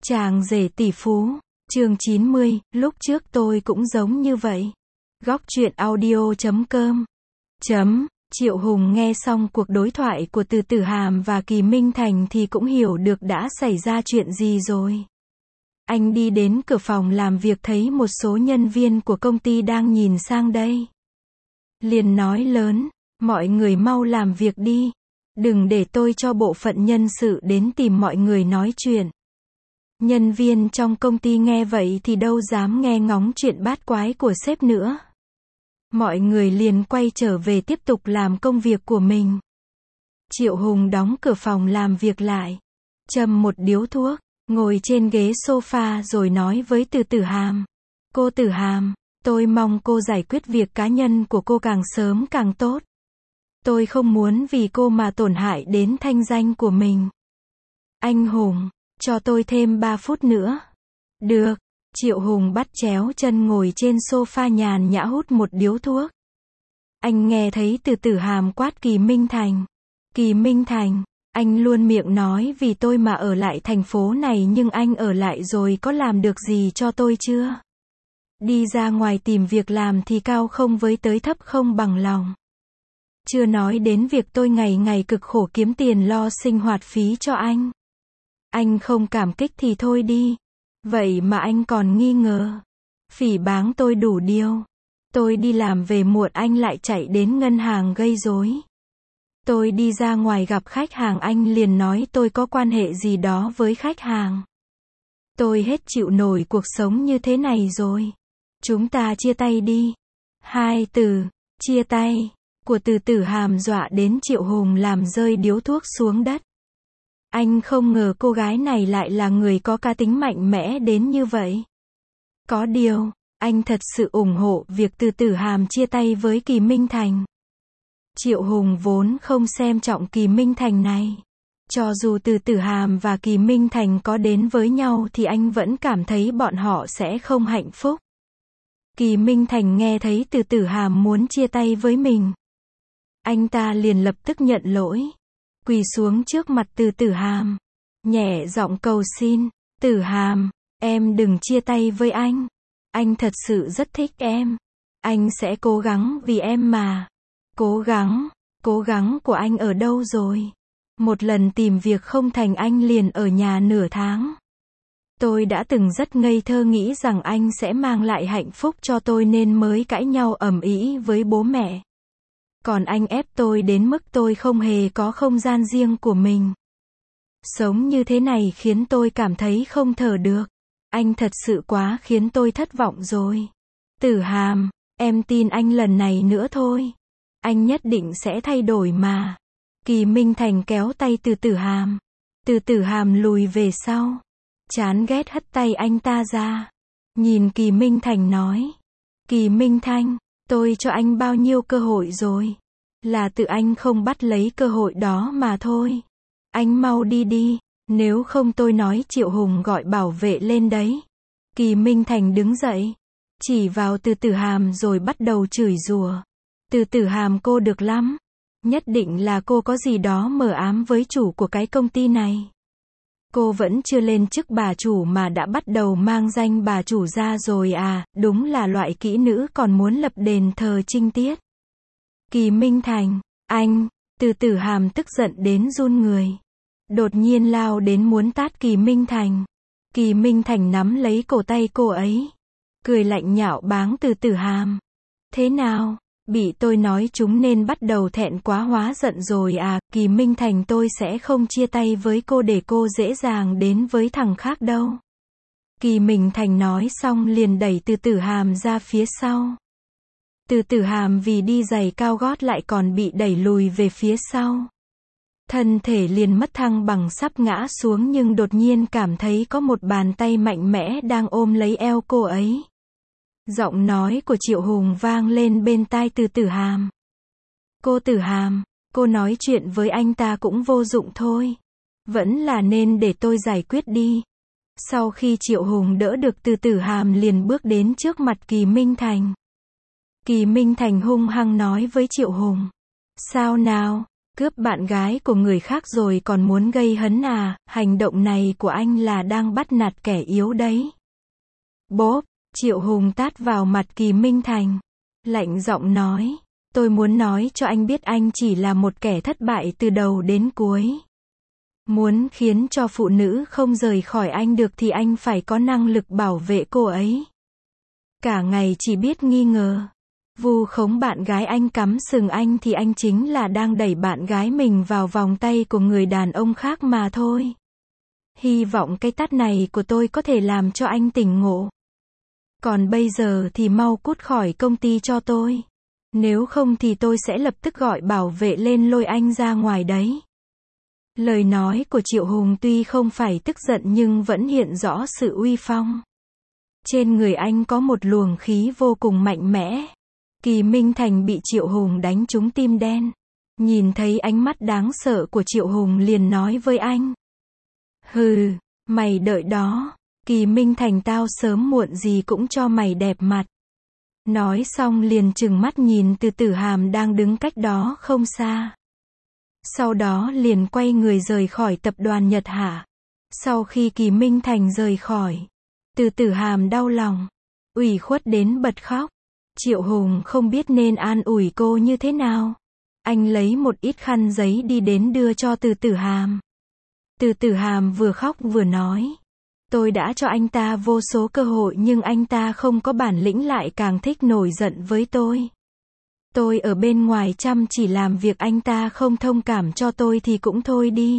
Chàng rể tỷ phú, chương 90, lúc trước tôi cũng giống như vậy. Góc truyện audio.com. Triệu Hùng nghe xong cuộc đối thoại của Từ Tử Hàm và Kỳ Minh Thành thì cũng hiểu được đã xảy ra chuyện gì rồi. Anh đi đến cửa phòng làm việc thấy một số nhân viên của công ty đang nhìn sang đây. Liền nói lớn, mọi người mau làm việc đi. Đừng để tôi cho bộ phận nhân sự đến tìm mọi người nói chuyện. Nhân viên trong công ty nghe vậy thì đâu dám nghe ngóng chuyện bát quái của sếp nữa. Mọi người liền quay trở về tiếp tục làm công việc của mình. Triệu Hùng đóng cửa phòng làm việc lại, châm một điếu thuốc, ngồi trên ghế sofa rồi nói với Từ Tử Hàm. Cô Tử Hàm, tôi mong cô giải quyết việc cá nhân của cô càng sớm càng tốt. Tôi không muốn vì cô mà tổn hại đến thanh danh của mình. Anh Hùng, cho tôi thêm 3 phút nữa. Được. Triệu Hùng bắt chéo chân ngồi trên sofa nhàn nhã hút một điếu thuốc. Anh nghe thấy Từ Tử Hàm quát Kỳ Minh Thành. Kỳ Minh Thành, anh luôn miệng nói vì tôi mà ở lại thành phố này nhưng anh ở lại rồi có làm được gì cho tôi chưa? Đi ra ngoài tìm việc làm thì cao không với tới thấp không bằng lòng. Chưa nói đến việc tôi ngày ngày cực khổ kiếm tiền lo sinh hoạt phí cho anh. Anh không cảm kích thì thôi đi. Vậy mà anh còn nghi ngờ. Phỉ báng tôi đủ điều. Tôi đi làm về muộn anh lại chạy đến ngân hàng gây rối. Tôi đi ra ngoài gặp khách hàng anh liền nói tôi có quan hệ gì đó với khách hàng. Tôi hết chịu nổi cuộc sống như thế này rồi. Chúng ta chia tay đi. 2 từ, chia tay, của Từ Tử Hàm dọa đến Triệu Hùng làm rơi điếu thuốc xuống đất. Anh không ngờ cô gái này lại là người có cá tính mạnh mẽ đến như vậy. Có điều, anh thật sự ủng hộ việc Từ Tử Hàm chia tay với Kỳ Minh Thành. Triệu Hùng vốn không xem trọng Kỳ Minh Thành này. Cho dù Từ Tử Hàm và Kỳ Minh Thành có đến với nhau thì anh vẫn cảm thấy bọn họ sẽ không hạnh phúc. Kỳ Minh Thành nghe thấy Từ Tử Hàm muốn chia tay với mình. Anh ta liền lập tức nhận lỗi. Quỳ xuống trước mặt Từ Tử Hàm. Nhẹ giọng cầu xin. Tử Hàm, em đừng chia tay với anh. Anh thật sự rất thích em. Anh sẽ cố gắng vì em mà. Cố gắng của anh ở đâu rồi? Một lần tìm việc không thành anh liền ở nhà nửa tháng. Tôi đã từng rất ngây thơ nghĩ rằng anh sẽ mang lại hạnh phúc cho tôi nên mới cãi nhau ầm ĩ với bố mẹ. Còn anh ép tôi đến mức tôi không hề có không gian riêng của mình. Sống như thế này khiến tôi cảm thấy không thở được. Anh thật sự quá khiến tôi thất vọng rồi. Tử Hàm, em tin anh lần này nữa thôi. Anh nhất định sẽ thay đổi mà. Kỳ Minh Thành kéo tay Từ Tử Hàm. Từ Tử Hàm lùi về sau. Chán ghét hất tay anh ta ra. Nhìn Kỳ Minh Thành nói. Kỳ Minh Thành, tôi cho anh bao nhiêu cơ hội rồi. Là tự anh không bắt lấy cơ hội đó mà thôi. Anh mau đi đi, nếu không tôi nói Triệu Hùng gọi bảo vệ lên đấy. Kỳ Minh Thành đứng dậy, chỉ vào Từ Tử Hàm rồi bắt đầu chửi rủa. Từ Tử Hàm cô được lắm. Nhất định là cô có gì đó mờ ám với chủ của cái công ty này. Cô vẫn chưa lên chức bà chủ mà đã bắt đầu mang danh bà chủ ra rồi à, đúng là loại kỹ nữ còn muốn lập đền thờ trinh tiết. Kỳ Minh Thành, anh, Từ Tử Hàm tức giận đến run người. Đột nhiên lao đến muốn tát Kỳ Minh Thành. Kỳ Minh Thành nắm lấy cổ tay cô ấy. Cười lạnh nhạo báng Từ Tử Hàm. Thế nào, bị tôi nói chúng nên bắt đầu thẹn quá hóa giận rồi à, Kỳ Minh Thành tôi sẽ không chia tay với cô để cô dễ dàng đến với thằng khác đâu. Kỳ Minh Thành nói xong liền đẩy Từ Tử Hàm ra phía sau. Từ Tử Hàm vì đi giày cao gót lại còn bị đẩy lùi về phía sau. Thân thể liền mất thăng bằng sắp ngã xuống nhưng đột nhiên cảm thấy có một bàn tay mạnh mẽ đang ôm lấy eo cô ấy. Giọng nói của Triệu Hùng vang lên bên tai Từ Tử Hàm. Cô Tử Hàm, cô nói chuyện với anh ta cũng vô dụng thôi. Vẫn là nên để tôi giải quyết đi. Sau khi Triệu Hùng đỡ được Từ Tử Hàm liền bước đến trước mặt Kỳ Minh Thành. Kỳ Minh Thành hung hăng nói với Triệu Hùng. Sao nào, Cướp bạn gái của người khác rồi còn muốn gây hấn à, hành động này của anh là đang bắt nạt kẻ yếu đấy. Bốp, Triệu Hùng tát vào mặt Kỳ Minh Thành. Lạnh giọng nói, tôi muốn nói cho anh biết anh chỉ là một kẻ thất bại từ đầu đến cuối. Muốn khiến cho phụ nữ không rời khỏi anh được thì anh phải có năng lực bảo vệ cô ấy. Cả ngày chỉ biết nghi ngờ, vu khống bạn gái anh, cắm sừng anh thì anh chính là đang đẩy bạn gái mình vào vòng tay của người đàn ông khác mà thôi. Hy vọng cái tát này của tôi có thể làm cho anh tỉnh ngộ. Còn bây giờ thì mau cút khỏi công ty cho tôi. Nếu không thì tôi sẽ lập tức gọi bảo vệ lên lôi anh ra ngoài đấy. Lời nói của Triệu Hùng tuy không phải tức giận nhưng vẫn hiện rõ sự uy phong. Trên người anh có một luồng khí vô cùng mạnh mẽ. Kỳ Minh Thành bị Triệu Hùng đánh trúng tim đen. Nhìn thấy ánh mắt đáng sợ của Triệu Hùng liền nói với anh. Hừ, mày đợi đó. Kỳ Minh Thành, tao sớm muộn gì cũng cho mày đẹp mặt. Nói xong liền trừng mắt nhìn Từ Tử Hàm đang đứng cách đó không xa. Sau đó liền quay người rời khỏi tập đoàn Nhật Hạ. Sau khi Kỳ Minh Thành rời khỏi, Từ Tử Hàm đau lòng, ủy khuất đến bật khóc. Triệu Hùng không biết nên an ủi cô như thế nào. Anh lấy một ít khăn giấy đi đến đưa cho Từ Tử Hàm. Từ Tử Hàm vừa khóc vừa nói. Tôi đã cho anh ta vô số cơ hội nhưng anh ta không có bản lĩnh, lại càng thích nổi giận với tôi. Tôi ở bên ngoài chăm chỉ làm việc, anh ta không thông cảm cho tôi thì cũng thôi đi.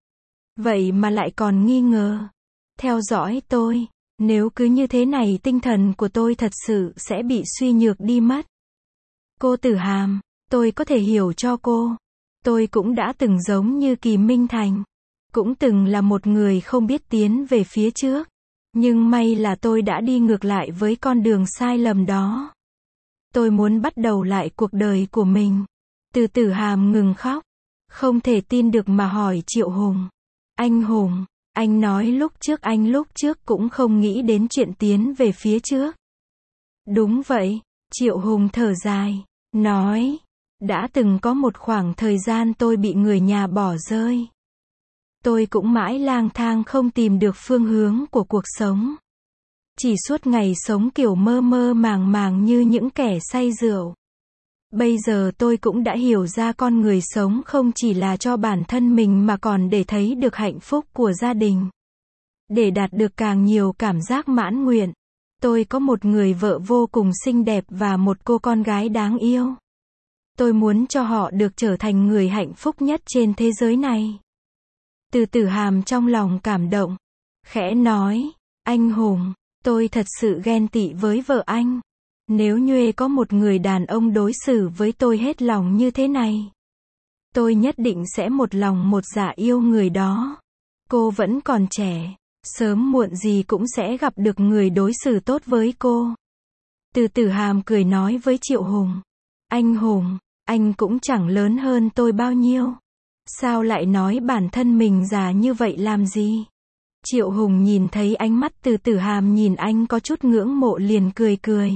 Vậy mà lại còn nghi ngờ, theo dõi tôi. Nếu cứ như thế này tinh thần của tôi thật sự sẽ bị suy nhược đi mất. Cô Tử Hàm, tôi có thể hiểu cho cô. Tôi cũng đã từng giống như Kỳ Minh Thành. Cũng từng là một người không biết tiến về phía trước. Nhưng may là tôi đã đi ngược lại với con đường sai lầm đó. Tôi muốn bắt đầu lại cuộc đời của mình. Từ Tử Hàm ngừng khóc. Không thể tin được mà hỏi Triệu Hùng. Anh Hùng, anh nói lúc trước cũng không nghĩ đến chuyện tiến về phía trước. Đúng vậy, Triệu Hùng thở dài, nói. Đã từng có một khoảng thời gian tôi bị người nhà bỏ rơi. Tôi cũng mãi lang thang không tìm được phương hướng của cuộc sống. Chỉ suốt ngày sống kiểu mơ mơ màng màng như những kẻ say rượu. Bây giờ tôi cũng đã hiểu ra con người sống không chỉ là cho bản thân mình mà còn để thấy được hạnh phúc của gia đình. Để đạt được càng nhiều cảm giác mãn nguyện. Tôi có một người vợ vô cùng xinh đẹp và một cô con gái đáng yêu. Tôi muốn cho họ được trở thành người hạnh phúc nhất trên thế giới này. Từ Tử Hàm trong lòng cảm động, khẽ nói, anh Hùng, tôi thật sự ghen tị với vợ anh. Nếu như có một người đàn ông đối xử với tôi hết lòng như thế này, tôi nhất định sẽ một lòng một dạ yêu người đó. Cô vẫn còn trẻ, sớm muộn gì cũng sẽ gặp được người đối xử tốt với cô. Từ Tử Hàm cười nói với Triệu Hùng, anh Hùng, anh cũng chẳng lớn hơn tôi bao nhiêu. Sao lại nói bản thân mình già như vậy làm gì? Triệu Hùng nhìn thấy ánh mắt Từ Tử Hàm nhìn anh có chút ngưỡng mộ liền cười cười.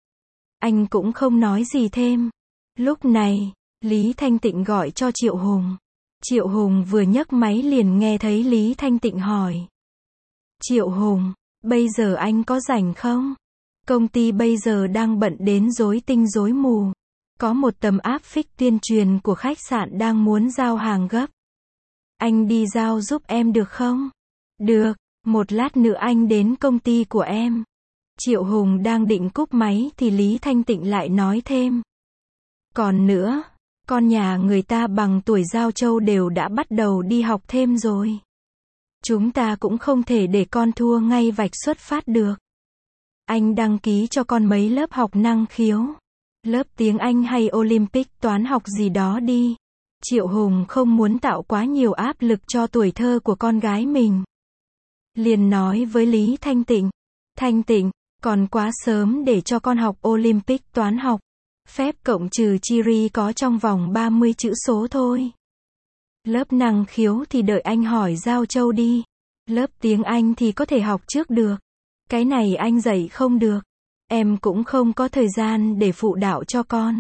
Anh cũng không nói gì thêm. Lúc này, Lý Thanh Tịnh gọi cho Triệu Hùng. Triệu Hùng vừa nhấc máy liền nghe thấy Lý Thanh Tịnh hỏi. Triệu Hùng, bây giờ anh có rảnh không? Công ty bây giờ đang bận đến rối tinh rối mù. Có một tấm áp phích tuyên truyền của khách sạn đang muốn giao hàng gấp. Anh đi giao giúp em được không? Được, một lát nữa anh đến công ty của em. Triệu Hùng đang định cúp máy thì Lý Thanh Tịnh lại nói thêm. Còn nữa, con nhà người ta bằng tuổi Giao Châu đều đã bắt đầu đi học thêm rồi. Chúng ta cũng không thể để con thua ngay vạch xuất phát được. Anh đăng ký cho con mấy lớp học năng khiếu. Lớp tiếng Anh hay Olympic toán học gì đó đi. Triệu Hùng không muốn tạo quá nhiều áp lực cho tuổi thơ của con gái mình. Liền nói với Lý Thanh Tịnh. Thanh Tịnh, còn quá sớm để cho con học Olympic toán học. Phép cộng trừ chia ri có trong vòng 30 chữ số thôi. Lớp năng khiếu thì đợi anh hỏi Giao Châu đi. Lớp tiếng Anh thì có thể học trước được. Cái này anh dạy không được. Em cũng không có thời gian để phụ đạo cho con.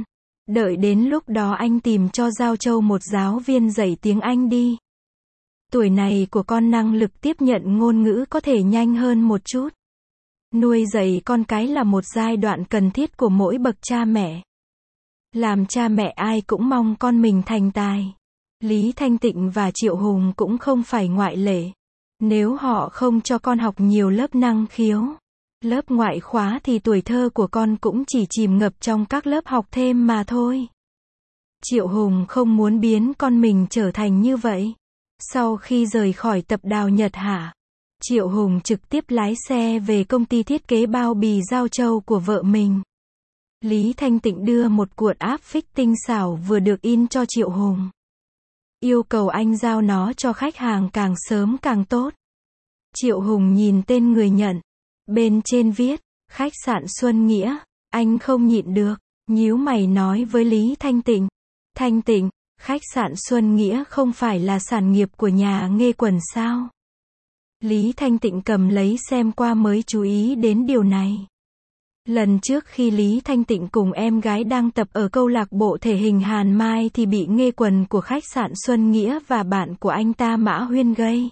Đợi đến lúc đó anh tìm cho Giao Châu một giáo viên dạy tiếng Anh đi. Tuổi này của con năng lực tiếp nhận ngôn ngữ có thể nhanh hơn một chút. Nuôi dạy con cái là một giai đoạn cần thiết của mỗi bậc cha mẹ. Làm cha mẹ ai cũng mong con mình thành tài. Lý Thanh Tịnh và Triệu Hùng cũng không phải ngoại lệ. Nếu họ không cho con học nhiều lớp năng khiếu, lớp ngoại khóa thì tuổi thơ của con cũng chỉ chìm ngập trong các lớp học thêm mà thôi. Triệu Hùng không muốn biến con mình trở thành như vậy. Sau khi rời khỏi tập Đào Nhật Hạ, Triệu Hùng trực tiếp lái xe về công ty thiết kế bao bì Giao Châu của vợ mình. Lý Thanh Tịnh đưa một cuộn áp phích tinh xảo vừa được in cho Triệu Hùng. Yêu cầu anh giao nó cho khách hàng càng sớm càng tốt. Triệu Hùng nhìn tên người nhận. Bên trên viết, khách sạn Xuân Nghĩa. Anh không nhịn được, nhíu mày nói với Lý Thanh Tịnh. Thanh Tịnh, khách sạn Xuân Nghĩa không phải là sản nghiệp của nhà Nghê Quần sao? Lý Thanh Tịnh cầm lấy xem qua mới chú ý đến điều này. Lần trước khi Lý Thanh Tịnh cùng em gái đang tập ở câu lạc bộ thể hình Hàn Mai thì bị Nghê Quần của khách sạn Xuân Nghĩa và bạn của anh ta Mã Huyên gây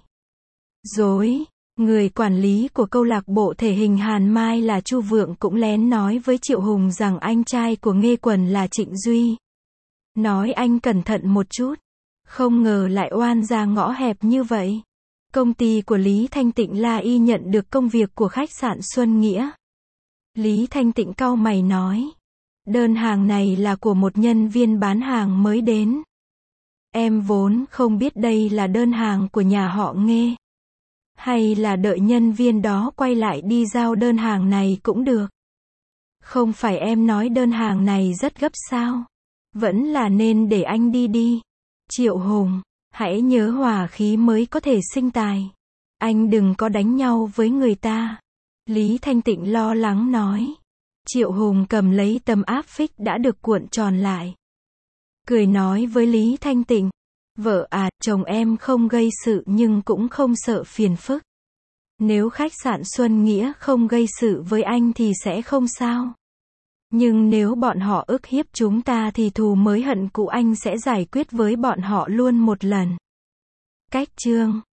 rối. Người quản lý của câu lạc bộ thể hình Hàn Mai là Chu Vượng cũng lén nói với Triệu Hùng rằng anh trai của Nghê Quần là Trịnh Duy. Nói anh cẩn thận một chút. Không ngờ lại oan ra ngõ hẹp như vậy. Công ty của Lý Thanh Tịnh La Y nhận được công việc của khách sạn Xuân Nghĩa. Lý Thanh Tịnh cau mày nói. Đơn hàng này là của một nhân viên bán hàng mới đến. Em vốn không biết đây là đơn hàng của nhà họ Nghê. Hay là đợi nhân viên đó quay lại đi giao đơn hàng này cũng được. Không phải em nói đơn hàng này rất gấp sao? Vẫn là nên để anh đi đi. Triệu Hùng, hãy nhớ hòa khí mới có thể sinh tài. Anh đừng có đánh nhau với người ta. Lý Thanh Tịnh lo lắng nói. Triệu Hùng cầm lấy tấm áp phích đã được cuộn tròn lại. Cười nói với Lý Thanh Tịnh. Vợ à, chồng em không gây sự nhưng cũng không sợ phiền phức. Nếu khách sạn Xuân Nghĩa không gây sự với anh thì sẽ không sao. Nhưng nếu bọn họ ức hiếp chúng ta thì thù mới hận cũ anh sẽ giải quyết với bọn họ luôn một lần. Cách chương